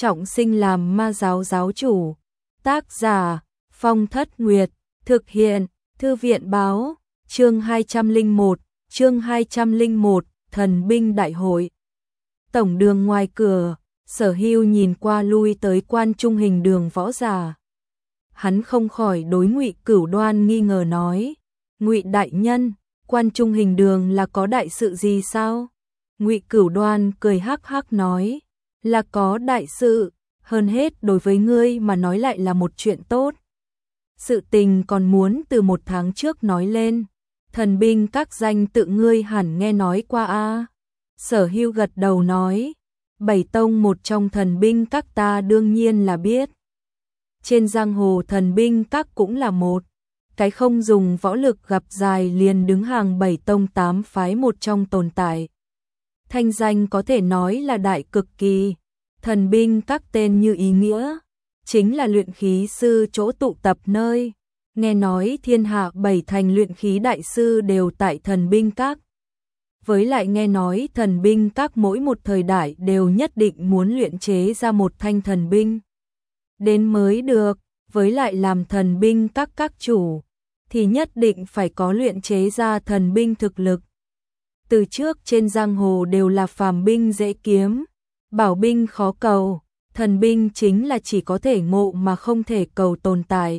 trọng sinh làm ma giáo giáo chủ. Tác giả Phong Thất Nguyệt, thực hiện Thư viện Báo, chương 201, Thần binh đại hội. Tổng đường ngoài cửa, Sở Hưu nhìn qua lui tới Quan Trung Hình Đường võ giả. Hắn không khỏi đối Ngụy Cửu Đoan nghi ngờ nói: "Ngụy đại nhân, Quan Trung Hình Đường là có đại sự gì sao?" Ngụy Cửu Đoan cười hắc hắc nói: "Là có đại sự, hơn hết đối với ngươi mà nói lại là một chuyện tốt. Sự tình còn muốn từ 1 tháng trước nói lên, thần binh các danh tự ngươi hẳn nghe nói qua a." Sở Hưu gật đầu nói: "Bảy tông một trong thần binh các ta đương nhiên là biết. Trên giang hồ thần binh các cũng là một cái không dùng võ lực gặp dài liền đứng hàng 7 tông 8 phái một trong tồn tại. Thanh danh có thể nói là đại cực kỳ. Thần binh các tên như ý nghĩa, chính là luyện khí sư chỗ tụ tập nơi. Nghe nói thiên hạ 7 thành luyện khí đại sư đều tại thần binh các. Với lại nghe nói thần binh các mỗi một thời đại đều nhất định muốn luyện chế ra một thanh thần binh đến mới được, với lại làm thần binh các chủ thì nhất định phải có luyện chế ra thần binh thực lực. Từ trước trên giang hồ đều là phàm binh dễ kiếm, bảo binh khó cầu, thần binh chính là chỉ có thể ngộ mà không thể cầu tồn tại.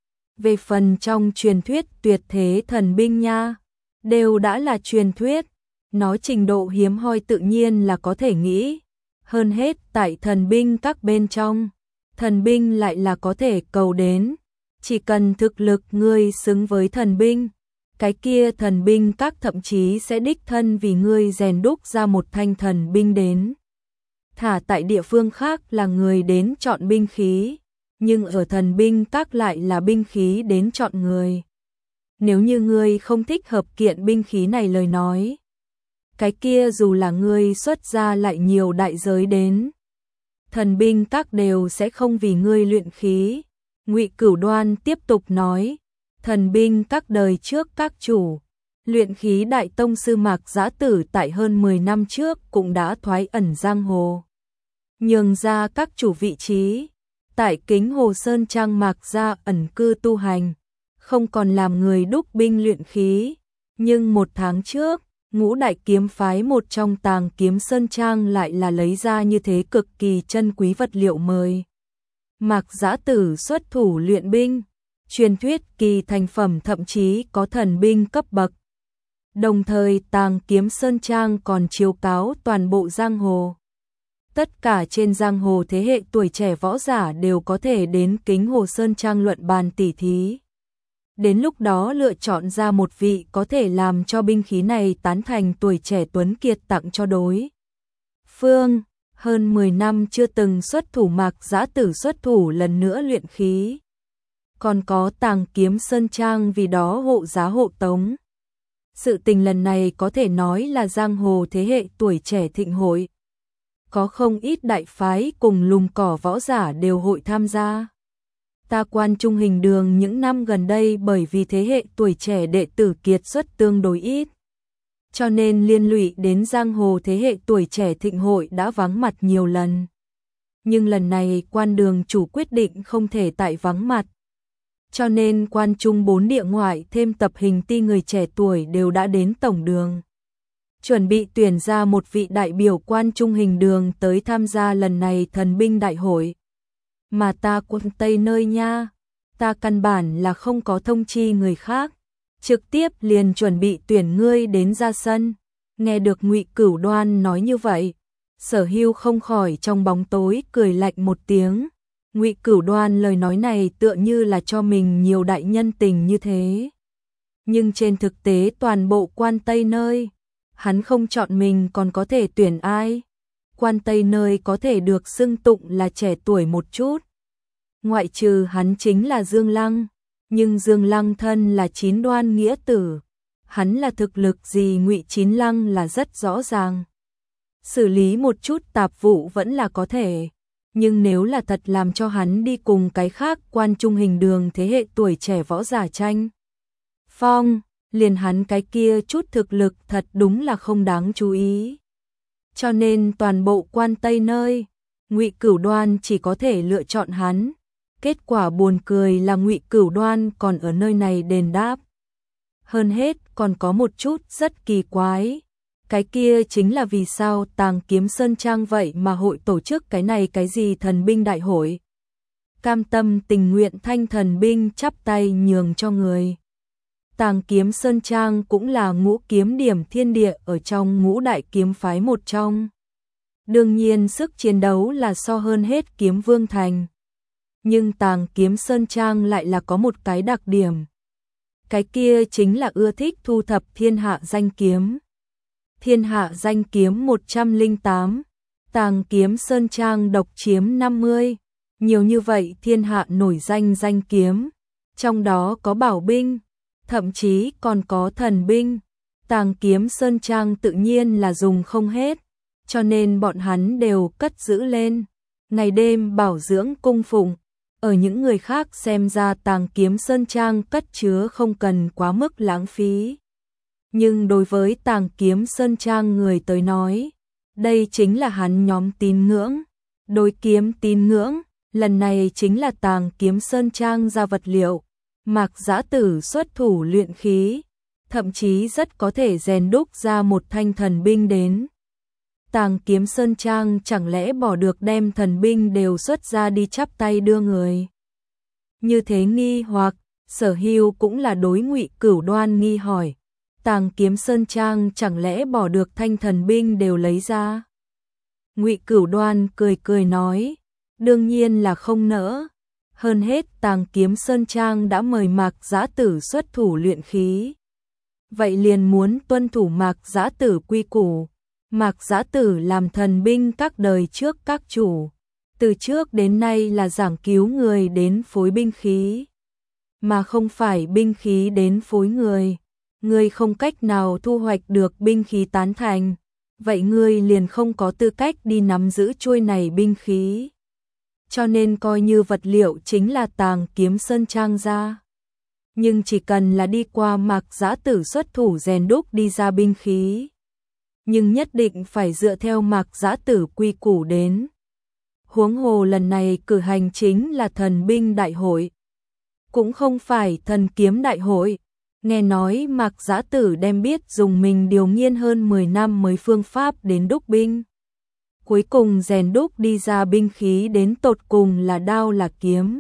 Về phần trong truyền thuyết tuyệt thế thần binh nha, đều đã là truyền thuyết, nói trình độ hiếm hoi tự nhiên là có thể nghĩ. Hơn hết tại thần binh các bên trong, thần binh lại là có thể cầu đến, chỉ cần thực lực ngươi xứng với thần binh, cái kia thần binh các thậm chí sẽ đích thân vì ngươi rèn đúc ra một thanh thần binh đến. Thả tại địa phương khác là người đến chọn binh khí, nhưng ở thần binh các lại là binh khí đến chọn người. Nếu như ngươi không thích hợp kiện binh khí này lời nói, cái kia dù là ngươi xuất ra lại nhiều đại giới đến, thần binh các đều sẽ không vì ngươi luyện khí." Ngụy Cửu Đoan tiếp tục nói: "Thần binh các đời trước các chủ, luyện khí đại tông sư Mạc Giã Tử tại hơn 10 năm trước cũng đã thoái ẩn giang hồ, nhường ra các chủ vị trí, tại Kính Hồ Sơn Trang Mạc Gia ẩn cư tu hành, không còn làm người đúc binh luyện khí. Nhưng 1 tháng trước, Ngũ Đại Kiếm phái một trong Tàng Kiếm Sơn Trang lại là lấy ra như thế cực kỳ chân quý vật liệu mời Mạc Giã Tử xuất thủ luyện binh, truyền thuyết kỳ thành phẩm thậm chí có thần binh cấp bậc. Đồng thời Tàng Kiếm Sơn Trang còn chiếu cáo toàn bộ giang hồ. Tất cả trên giang hồ thế hệ tuổi trẻ võ giả đều có thể đến Kính Hồ Sơn Trang luận bàn tỉ thí. Đến lúc đó lựa chọn ra một vị có thể làm cho binh khí này tán thành tuổi trẻ tuấn kiệt tặng cho đối phương. Hơn 10 năm chưa từng xuất thủ Mạc Giã Tử xuất thủ lần nữa luyện khí. Còn có Tàng Kiếm Sơn Trang vì đó hộ giá hộ tống. Sự tình lần này có thể nói là giang hồ thế hệ tuổi trẻ thịnh hội. Có không ít đại phái cùng lùm cỏ võ giả đều hội tham gia. Ta Quan Trung Hình Đường những năm gần đây bởi vì thế hệ tuổi trẻ đệ tử kiệt xuất tương đối ít, cho nên liên lụy đến giang hồ thế hệ tuổi trẻ thịnh hội đã vắng mặt nhiều lần. Nhưng lần này Quan đường chủ quyết định không thể tại vắng mặt, cho nên Quan Trung 4 địa ngoại thêm tập hình ti người trẻ tuổi đều đã đến tổng đường, chuẩn bị tuyển ra một vị đại biểu Quan Trung Hình Đường tới tham gia lần này thần binh đại hội. Mà ta Quân Tây nơi nha, ta căn bản là không có thông chi người khác, trực tiếp liền chuẩn bị tuyển ngươi đến ra sân. Nghe được Ngụy Cửu Đoan nói như vậy, Sở Hưu không khỏi trong bóng tối cười lạnh một tiếng. Ngụy Cửu Đoan lời nói này tựa như là cho mình nhiều đại nhân tình như thế. Nhưng trên thực tế toàn bộ Quan Tây nơi, hắn không chọn mình còn có thể tuyển ai? Quan Tây nơi có thể được xưng tụng là trẻ tuổi một chút. Ngoại trừ hắn chính là Dương Lăng, nhưng Dương Lăng thân là Chín Đoan nghĩa tử. Hắn là thực lực gì Ngụy Chín Lăng là rất rõ ràng. Xử lý một chút tạp vụ vẫn là có thể. Nhưng nếu là thật làm cho hắn đi cùng cái khác Quan Trung Hình Đường thế hệ tuổi trẻ võ giả tranh phong, liền hắn cái kia chút thực lực thật đúng là không đáng chú ý. Cho nên toàn bộ Quan Tây nơi, Ngụy Cửu Đoan chỉ có thể lựa chọn hắn. Kết quả buồn cười là Ngụy Cửu Đoan còn ở nơi này đền đáp. Hơn hết còn có một chút rất kỳ quái. Cái kia chính là vì sao Tàng Kiếm Sơn Trang vậy mà hội tổ chức cái này cái gì thần binh đại hội. Cam tâm tình nguyện thanh thần binh chắp tay nhường cho người. Tàng Kiếm Sơn Trang cũng là ngũ kiếm điểm thiên địa ở trong ngũ đại kiếm phái một trong. Đương nhiên sức chiến đấu là so hơn hết Kiếm Vương Thành. Nhưng Tàng Kiếm Sơn Trang lại là có một cái đặc điểm. Cái kia chính là ưa thích thu thập thiên hạ danh kiếm. Thiên hạ danh kiếm 108, Tàng Kiếm Sơn Trang độc chiếm 50. Nhiều như vậy thiên hạ nổi danh danh kiếm. Trong đó có bảo binh, thậm chí còn có thần binh. Tàng Kiếm Sơn Trang tự nhiên là dùng không hết, cho nên bọn hắn đều cất giữ lên. Ngày đêm bảo dưỡng cung phụng. Ở những người khác xem ra Tàng Kiếm Sơn Trang cất chứa không cần quá mức lãng phí. Nhưng đối với Tàng Kiếm Sơn Trang người tới nói, đây chính là hắn nhóm tín ngưỡng. Đối kiếm tín ngưỡng, lần này chính là Tàng Kiếm Sơn Trang ra vật liệu. Mạc Giã Tử xuất thủ luyện khí, thậm chí rất có thể rèn đúc ra một thanh thần binh đến. Tàng Kiếm Sơn Trang chẳng lẽ bỏ được đem thần binh đều xuất ra đi chắp tay đưa người. Như thế nghi hoặc, Sở Hưu cũng là đối Ngụy Cửu Đoan nghi hỏi. Tàng Kiếm Sơn Trang chẳng lẽ bỏ được thanh thần binh đều lấy ra. Ngụy Cửu Đoan cười cười nói, đương nhiên là không nỡ. Hơn hết Tàng Kiếm Sơn Trang đã mời Mạc Giã Tử xuất thủ luyện khí. Vậy liền muốn tuân thủ Mạc Giã Tử quy củ. Mạc Giã Tử làm thần binh các đời trước các chủ. Từ trước đến nay là giảng cứu người đến phối binh khí. Mà không phải binh khí đến phối người. Ngươi không cách nào thu hoạch được binh khí tán thành. Vậy ngươi liền không có tư cách đi nắm giữ chuôi này binh khí. Cho nên coi như vật liệu chính là Tàng Kiếm Sơn Trang ra. Nhưng chỉ cần là đi qua Mạc Giã Tử xuất thủ rèn đúc đi ra binh khí. Nhưng nhất định phải dựa theo Mạc Giã Tử quy củ đến. Huống hồ lần này cử hành chính là thần binh đại hội. Cũng không phải thần kiếm đại hội. Nghe nói Mạc Giã Tử đem biết dùng mình điều nghiên hơn 10 năm mới phương pháp đến đúc binh. Cuối cùng rèn đúc đi ra binh khí đến tột cùng là đao là kiếm.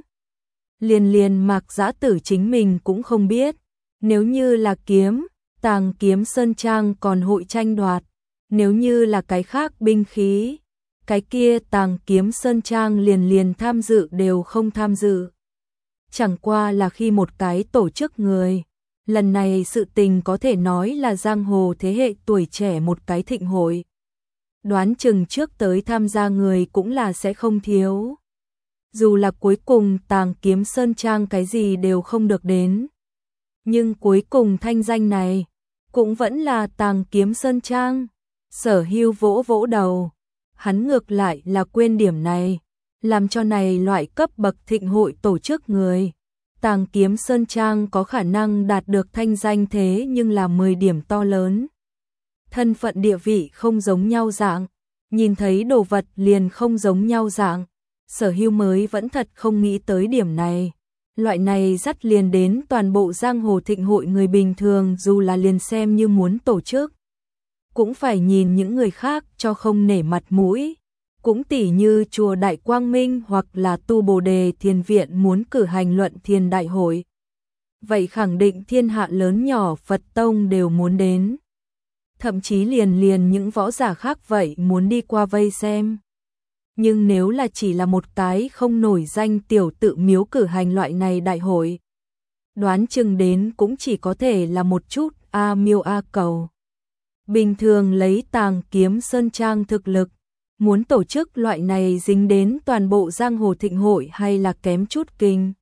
Liền Mạc Giã Tử chính mình cũng không biết. Nếu như là kiếm, Tàng Kiếm Sơn Trang còn hội tranh đoạt. Nếu như là cái khác binh khí, cái kia Tàng Kiếm Sơn Trang liền tham dự đều không tham dự. Chẳng qua là khi một cái tổ chức người. Lần này sự tình có thể nói là giang hồ thế hệ tuổi trẻ một cái thịnh hội. Đoán chừng trước tới tham gia người cũng là sẽ không thiếu. Dù là cuối cùng Tàng Kiếm Sơn Trang cái gì đều không được đến. Nhưng cuối cùng thanh danh này cũng vẫn là Tàng Kiếm Sơn Trang. Sở Hưu vỗ vỗ đầu. Hắn ngược lại là quên điểm này. Làm cho này loại cấp bậc thịnh hội tổ chức người. Tàng Kiếm Sơn Trang có khả năng đạt được thanh danh thế nhưng là 10 điểm to lớn. Thân phận địa vị không giống nhau dạng. Nhìn thấy đồ vật liền không giống nhau dạng. Sở Hưu mới vẫn thật không nghĩ tới điểm này. Loại này dắt liền đến toàn bộ giang hồ thịnh hội người bình thường dù là liền xem như muốn tổ chức. Cũng phải nhìn những người khác cho không nể mặt mũi. Cũng tỉ như chùa Đại Quang Minh hoặc là tu Bồ Đề Thiền Viện muốn cử hành luận thiền đại hội. Vậy khẳng định thiên hạ lớn nhỏ Phật Tông đều muốn đến. Thậm chí liền những võ giả khác vậy muốn đi qua vây xem. Nhưng nếu là chỉ là một cái không nổi danh tiểu tự miếu cử hành loại này đại hội, đoán chừng đến cũng chỉ có thể là một chút a miêu a cầu. Bình thường lấy Tàng Kiếm Sơn Trang thực lực, muốn tổ chức loại này dính đến toàn bộ giang hồ thịnh hội hay là kém chút kinh.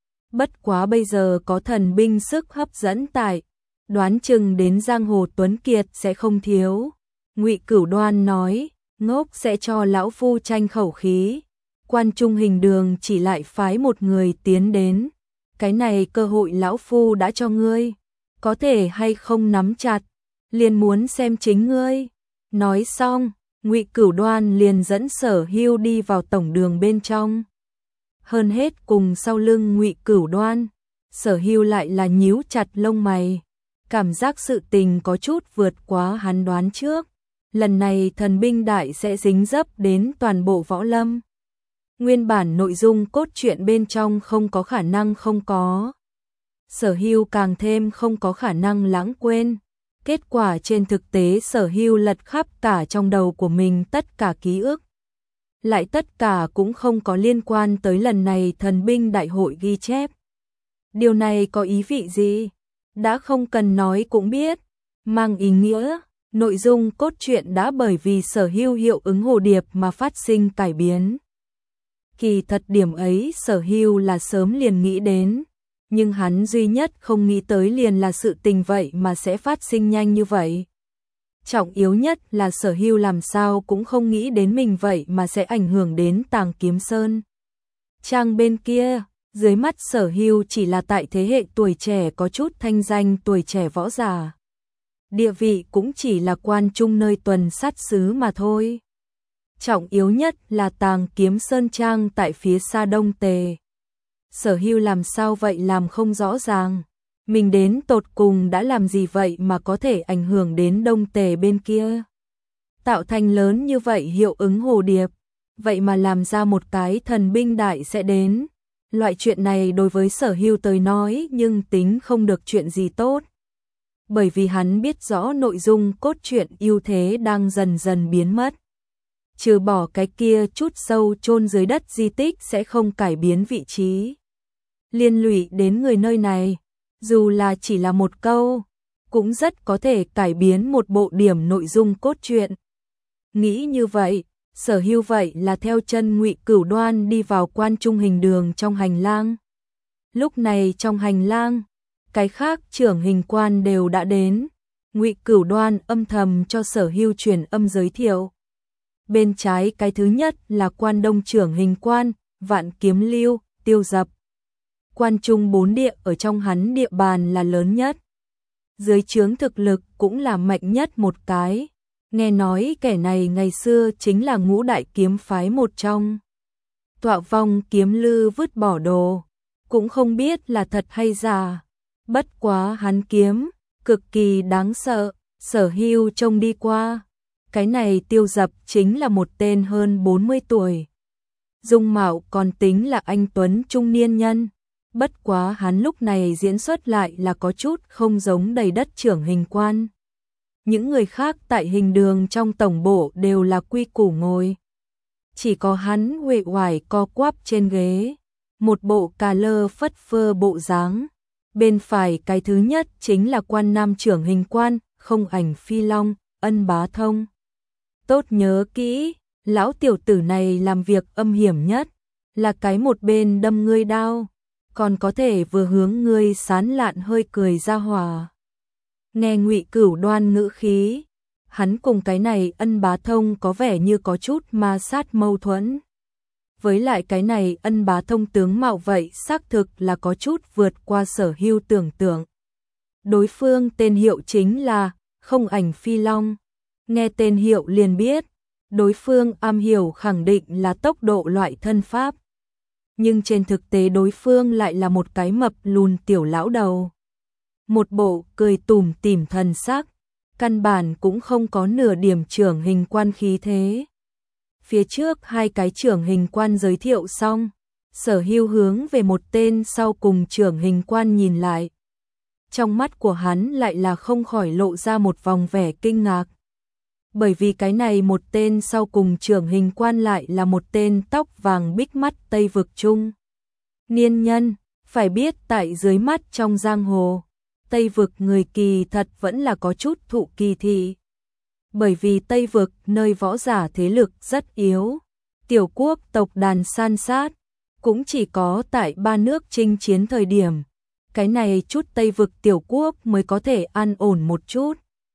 Bất quá bây giờ có thần binh sức hấp dẫn tại, đoán chừng đến giang hồ tuấn kiệt sẽ không thiếu. Ngụy Cửu Đoan nói, ngốc sẽ cho lão phu tranh khẩu khí. Quan Trung Hình Đường chỉ lại phái một người tiến đến. Cái này cơ hội lão phu đã cho ngươi, có thể hay không nắm chặt, liền muốn xem chính ngươi. Nói xong, Ngụy Cửu Đoan liền dẫn Sở Hưu đi vào tổng đường bên trong. Hơn hết cùng sau lưng Ngụy Cửu Đoan, Sở Hưu lại là nhíu chặt lông mày, cảm giác sự tình có chút vượt quá hắn đoán trước. Lần này thần binh đại sẽ dính dấp đến toàn bộ võ lâm. Nguyên bản nội dung cốt truyện bên trong không có khả năng không có. Sở Hưu càng thêm không có khả năng lãng quên. Kết quả trên thực tế Sở Hưu lật khắp cả trong đầu của mình tất cả ký ức. Lại tất cả cũng không có liên quan tới lần này thần binh đại hội ghi chép. Điều này có ý vị gì? Đã không cần nói cũng biết. Mang ý nghĩa, nội dung cốt truyện đã bởi vì Sở Hưu hiệu ứng hồ điệp mà phát sinh cải biến. Kỳ thật điểm ấy Sở Hưu là sớm liền nghĩ đến. Nhưng hắn duy nhất không nghĩ tới liền là sự tình vậy mà sẽ phát sinh nhanh như vậy. Trọng yếu nhất là Sở Hưu làm sao cũng không nghĩ đến mình vậy mà sẽ ảnh hưởng đến Tàng Kiếm Sơn. Trang bên kia, dưới mắt Sở Hưu chỉ là tại thế hệ tuổi trẻ có chút thanh danh tuổi trẻ võ giả. Địa vị cũng chỉ là quan trung nơi tuần sát xứ mà thôi. Trọng yếu nhất là Tàng Kiếm Sơn Trang tại phía xa Đông Tề. Sở Hưu làm sao vậy làm không rõ ràng. Mình đến tột cùng đã làm gì vậy mà có thể ảnh hưởng đến Đông Tề bên kia. Tạo thành lớn như vậy hiệu ứng hồ điệp. Vậy mà làm ra một cái thần binh đại sẽ đến. Loại chuyện này đối với Sở Hưu tới nói nhưng tính không được chuyện gì tốt. Bởi vì hắn biết rõ nội dung cốt truyện ưu thế đang dần dần biến mất. Trừ bỏ cái kia chút sâu chôn dưới đất di tích sẽ không cải biến vị trí. Liên lụy đến người nơi này, dù là chỉ là một câu, cũng rất có thể cải biến một bộ điểm nội dung cốt truyện. Nghĩ như vậy, Sở Hưu vậy là theo chân Ngụy Cửu Đoan đi vào quan trung hình đường trong hành lang. Lúc này trong hành lang, cái khác trưởng hình quan đều đã đến. Ngụy Cửu Đoan âm thầm cho Sở Hưu truyền âm giới thiệu. Bên trái cái thứ nhất là quan đông trưởng hình quan, Vạn Kiếm Lưu, Tiêu Dập. Quan trung 4 địa ở trong hắn địa bàn là lớn nhất. Dưới trướng thực lực cũng là mạnh nhất một cái. Nghe nói kẻ này ngày xưa chính là ngũ đại kiếm phái một trong. Tọa vong Kiếm Lư vứt bỏ đồ, cũng không biết là thật hay giả. Bất quá hắn kiếm, cực kỳ đáng sợ, Sở Hưu trông đi qua. Cái này Tiêu Dập chính là một tên hơn 40 tuổi. Dung mạo còn tính là anh tuấn trung niên nhân. Bất quá hắn lúc này diễn xuất lại là có chút không giống đầy đất trưởng hình quan. Những người khác tại hình đường trong tổng bộ đều là quy củ ngồi. Chỉ có hắn uể oải co quắp trên ghế. Một bộ cà lơ phất phơ bộ dáng. Bên phải cái thứ nhất chính là quan nam trưởng hình quan, Không Ảnh Phi Long, Ân Bá Thông. Tốt nhớ kỹ, lão tiểu tử này làm việc âm hiểm nhất, là cái một bên đâm ngươi đao, còn có thể vừa hướng ngươi sán lạn hơi cười ra hòa. Nghe Ngụy Cửu Đoan ngữ khí, hắn cùng cái này Ân Bá Thông có vẻ như có chút ma sát mâu thuẫn. Với lại cái này Ân Bá Thông tướng mạo vậy xác thực là có chút vượt qua Sở Hưu tưởng tượng. Đối phương tên hiệu chính là Không Ảnh Phi Long. Nghe tên hiệu liền biết, đối phương am hiểu khẳng định là tốc độ loại thân pháp. Nhưng trên thực tế đối phương lại là một cái mập lùn tiểu lão đầu. Một bộ cười tủm tỉm thần sắc, căn bản cũng không có nửa điểm trưởng hình quan khí thế. Phía trước hai cái trưởng hình quan giới thiệu xong, Sở Hưu hướng về một tên sau cùng trưởng hình quan nhìn lại. Trong mắt của hắn lại là không khỏi lộ ra một vòng vẻ kinh ngạc. Bởi vì cái này một tên sau cùng trưởng hình quan lại là một tên tóc vàng bích mắt Tây vực trung niên nhân, phải biết tại dưới mắt trong giang hồ, Tây vực người kỳ thật vẫn là có chút thụ kỳ thị. Bởi vì Tây vực nơi võ giả thế lực rất yếu, tiểu quốc tộc đàn san sát, cũng chỉ có tại ba nước chinh chiến thời điểm, cái này chút Tây vực tiểu quốc mới có thể an ổn một chút.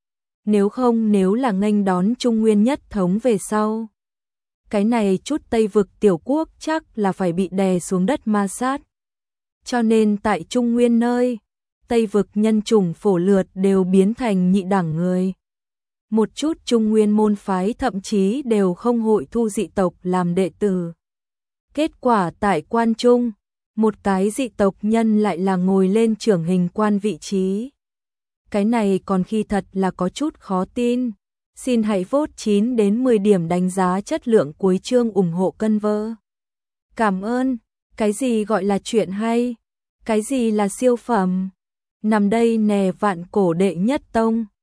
Nếu không nếu là nghênh đón Trung Nguyên nhất thống về sau, cái này chút Tây vực tiểu quốc chắc là phải bị đè xuống đất ma sát. Cho nên tại Trung Nguyên nơi, Tây vực nhân chủng phổ lượt đều biến thành nhị đẳng người. Một chút trung nguyên môn phái thậm chí đều không hội thu dị tộc làm đệ tử. Kết quả tại quan trung, một cái dị tộc nhân lại là ngồi lên trưởng hình quan vị trí. Cái này còn khi thật là có chút khó tin. Xin hãy vote 9 đến 10 điểm đánh giá chất lượng cuối chương ủng hộ cân vơ. Cảm ơn. Cái gì gọi là chuyện hay? Cái gì là siêu phẩm? Nằm đây nè vạn cổ đệ nhất tông.